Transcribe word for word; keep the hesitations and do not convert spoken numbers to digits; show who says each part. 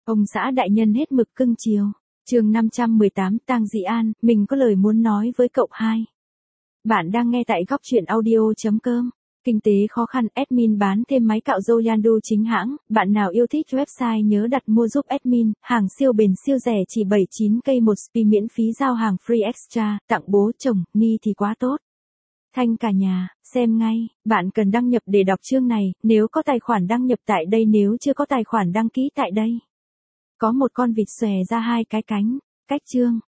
Speaker 1: Ông xã đại nhân hết mực cưng chiều. Chương năm trăm mười tám Tang Dị An, mình có lời muốn nói với cậu hai. Bạn đang nghe tại góc truyện audio chấm com. Kinh tế khó khăn, admin bán thêm máy cạo râu Yandu chính hãng, bạn nào yêu thích website nhớ đặt mua giúp admin, hàng siêu bền siêu rẻ chỉ bảy mươi chín k một spi miễn phí giao hàng free extra, tặng bố chồng, ni thì quá tốt. Thanh cả nhà, xem ngay, bạn cần đăng nhập để đọc chương này, nếu có tài khoản đăng nhập tại đây, nếu chưa có tài khoản đăng ký tại đây. Có một con vịt xòe ra hai cái cánh, cách chương.